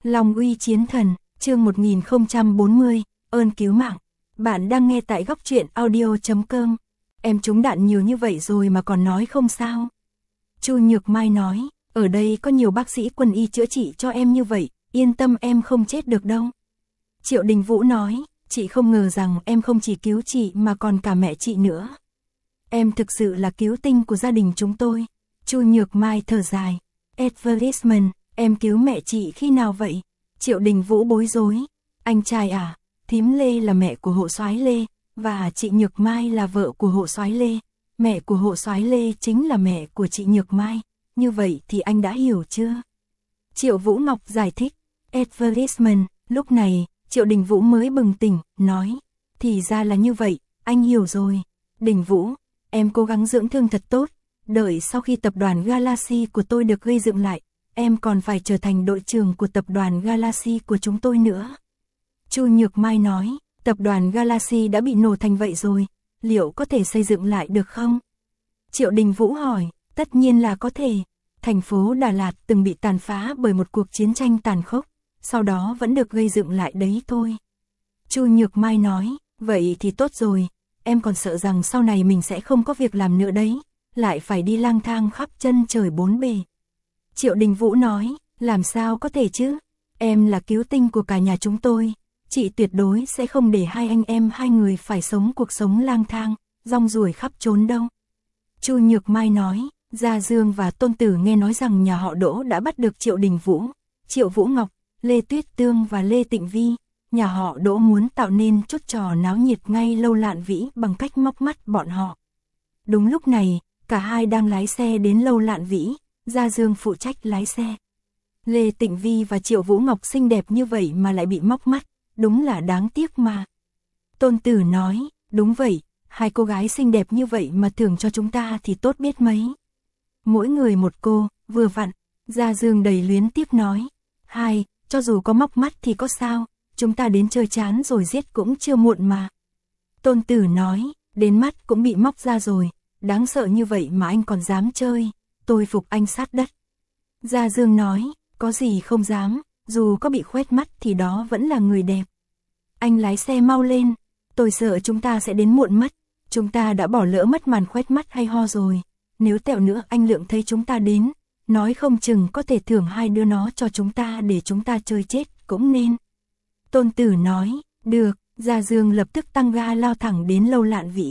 Long uy chiến thần, chương 1040, ơn cứu mạng. Bạn đang nghe tại góc truyện audio.com. Em trúng đạn nhiều như vậy rồi mà còn nói không sao. Chu Nhược Mai nói, ở đây có nhiều bác sĩ quân y chữa trị cho em như vậy, yên tâm em không chết được đâu. Triệu Đình Vũ nói, chị không ngờ rằng em không chỉ cứu chị mà còn cả mẹ chị nữa. Em thực sự là cứu tinh của gia đình chúng tôi. Chu Nhược Mai thở dài, Advertisement, em cứu mẹ chị khi nào vậy? Triệu Đình Vũ bối rối, anh trai à, thím Lê là mẹ của hộ soái Lê, và chị Nhược Mai là vợ của hộ soái Lê. Mẹ của hộ soái Lê chính là mẹ của chị Nhược Mai, như vậy thì anh đã hiểu chưa? Triệu Vũ Ngọc giải thích, Advertisement, lúc này, Triệu Đình Vũ mới bừng tỉnh, nói, thì ra là như vậy, anh hiểu rồi. Đình Vũ, em cố gắng dưỡng thương thật tốt, đợi sau khi tập đoàn Galaxy của tôi được gây dựng lại, em còn phải trở thành đội trưởng của tập đoàn Galaxy của chúng tôi nữa. Chu Nhược Mai nói, tập đoàn Galaxy đã bị nổ thành vậy rồi, liệu có thể xây dựng lại được không? Triệu Đình Vũ hỏi, tất nhiên là có thể. Thành phố Đà Lạt từng bị tàn phá bởi một cuộc chiến tranh tàn khốc, sau đó vẫn được gây dựng lại đấy thôi. Chu Nhược Mai nói, vậy thì tốt rồi, em còn sợ rằng sau này mình sẽ không có việc làm nữa đấy, lại phải đi lang thang khắp chân trời bốn bề. Triệu Đình Vũ nói, làm sao có thể chứ, em là cứu tinh của cả nhà chúng tôi, chị tuyệt đối sẽ không để hai anh em hai người phải sống cuộc sống lang thang, rong ruổi khắp trốn đâu. Chu Nhược Mai nói, Gia Dương và Tôn Tử nghe nói rằng nhà họ Đỗ đã bắt được Triệu Đình Vũ, Triệu Vũ Ngọc, Lê Tuyết Tương và Lê Tịnh Vi. Nhà họ Đỗ muốn tạo nên chút trò náo nhiệt ngay Lâu Lạn Vĩ bằng cách móc mắt bọn họ. Đúng lúc này, cả hai đang lái xe đến Lâu Lạn Vĩ, Gia Dương phụ trách lái xe. Lê Tịnh Vi và Triệu Vũ Ngọc xinh đẹp như vậy mà lại bị móc mắt, đúng là đáng tiếc mà. Tôn Tử nói, đúng vậy, hai cô gái xinh đẹp như vậy mà thưởng cho chúng ta thì tốt biết mấy. Mỗi người một cô, vừa vặn, Gia Dương đầy luyến tiếc nói, hai, cho dù có móc mắt thì có sao, chúng ta đến chơi chán rồi giết cũng chưa muộn mà. Tôn Tử nói, đến mắt cũng bị móc ra rồi, đáng sợ như vậy mà anh còn dám chơi, tôi phục anh sát đất. Gia Dương nói, có gì không dám, dù có bị khoét mắt thì đó vẫn là người đẹp. Anh lái xe mau lên, tôi sợ chúng ta sẽ đến muộn mất, chúng ta đã bỏ lỡ mất màn khoét mắt hay ho rồi, nếu tẹo nữa anh Lượng thấy chúng ta đến, nói không chừng có thể thưởng hai đứa nó cho chúng ta để chúng ta chơi chết cũng nên. Tôn Tử nói, được, Gia Dương lập tức tăng ga lao thẳng đến Lâu Lạn Vĩ.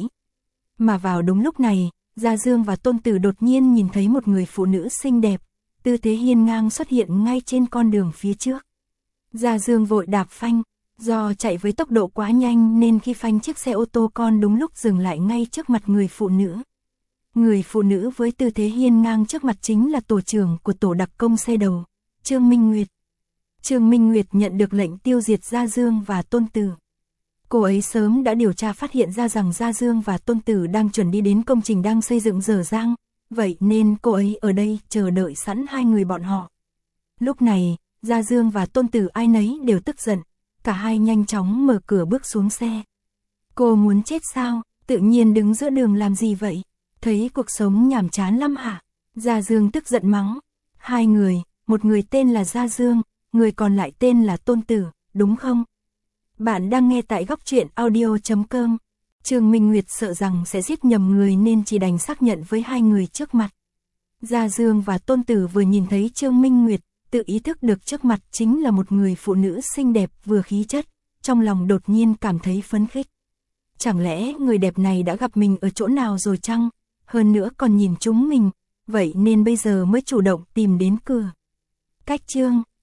Mà vào đúng lúc này, Gia Dương và Tôn Tử đột nhiên nhìn thấy một người phụ nữ xinh đẹp, tư thế hiên ngang xuất hiện ngay trên con đường phía trước. Gia Dương vội đạp phanh, do chạy với tốc độ quá nhanh nên khi phanh chiếc xe ô tô con đúng lúc dừng lại ngay trước mặt người phụ nữ. Người phụ nữ với tư thế hiên ngang trước mặt chính là tổ trưởng của tổ đặc công xe đầu, Trương Minh Nguyệt. Trương Minh Nguyệt nhận được lệnh tiêu diệt Gia Dương và Tôn Tử. Cô ấy sớm đã điều tra phát hiện ra rằng Gia Dương và Tôn Tử đang chuẩn đi đến công trình đang xây dựng dở dang, vậy nên cô ấy ở đây chờ đợi sẵn hai người bọn họ. Lúc này, Gia Dương và Tôn Tử ai nấy đều tức giận, cả hai nhanh chóng mở cửa bước xuống xe. Cô muốn chết sao, tự nhiên đứng giữa đường làm gì vậy? Thấy cuộc sống nhàm chán lắm hả? Gia Dương tức giận mắng. Hai người, một người tên là Gia Dương, người còn lại tên là Tôn Tử, đúng không? Bạn đang nghe tại góc truyện audio.com. Trương Minh Nguyệt sợ rằng sẽ giết nhầm người nên chỉ đành xác nhận với hai người trước mặt. Gia Dương và Tôn Tử vừa nhìn thấy Trương Minh Nguyệt, tự ý thức được trước mặt chính là một người phụ nữ xinh đẹp vừa khí chất, trong lòng đột nhiên cảm thấy phấn khích. Chẳng lẽ người đẹp này đã gặp mình ở chỗ nào rồi chăng? Hơn nữa còn nhìn chúng mình, vậy nên bây giờ mới chủ động tìm đến cửa. Cách chương